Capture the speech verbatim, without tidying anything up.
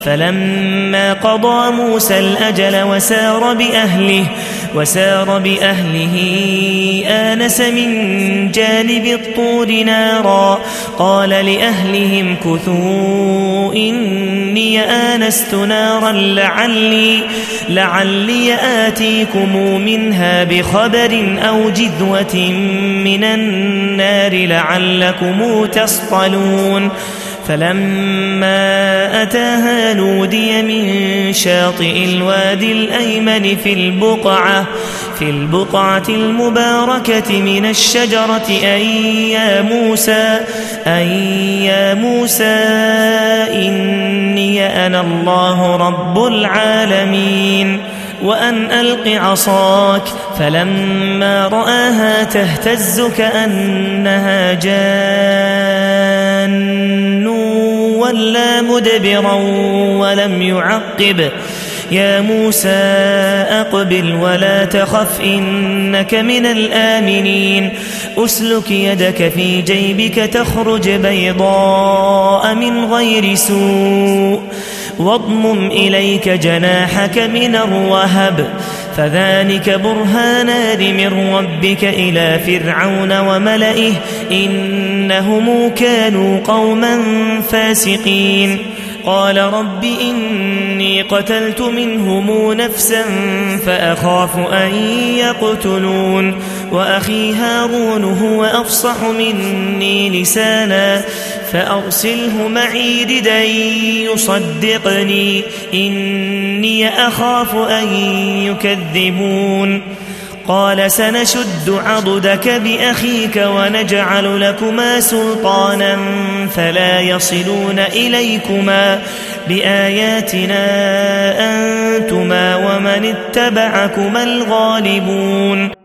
فلما قضى موسى الأجل وسار بأهله وسار بأهله آنس من جانب الطور نارا قال لأهلهم كثوا إني آنست نارا لعلي, لعلي آتيكم منها بخبر أو جذوة من النار لعلكم تصطلون فلما أتاها نودي من شاطئ الوادي الأيمن في البقعة في البقعة المباركة من الشجرة أي يا موسى أي يا موسى إني أنا الله رب العالمين وأن ألق عصاك فلما رآها تهتز كأنها جان ولا مدبرا ولم يعقب يا موسى أقبل ولا تخف إنك من الآمنين أسلك يدك في جيبك تخرج بيضاء من غير سوء واضمم إليك جناحك من الرهب فذلك برهانان من ربك إلى فرعون وملئه إنهم كانوا قوما فاسقين قال رب إني قتلت منهم نفسا فأخاف أن يقتلون وأخي هارون هو أفصح مني لسانا فأرسله معي ردا يصدقني إني أخاف أن يكذبون قال سنشد عضدك بأخيك ونجعل لكما سلطانا فلا يصلون إليكما بآياتنا أنتما ومن اتبعكما الغالبون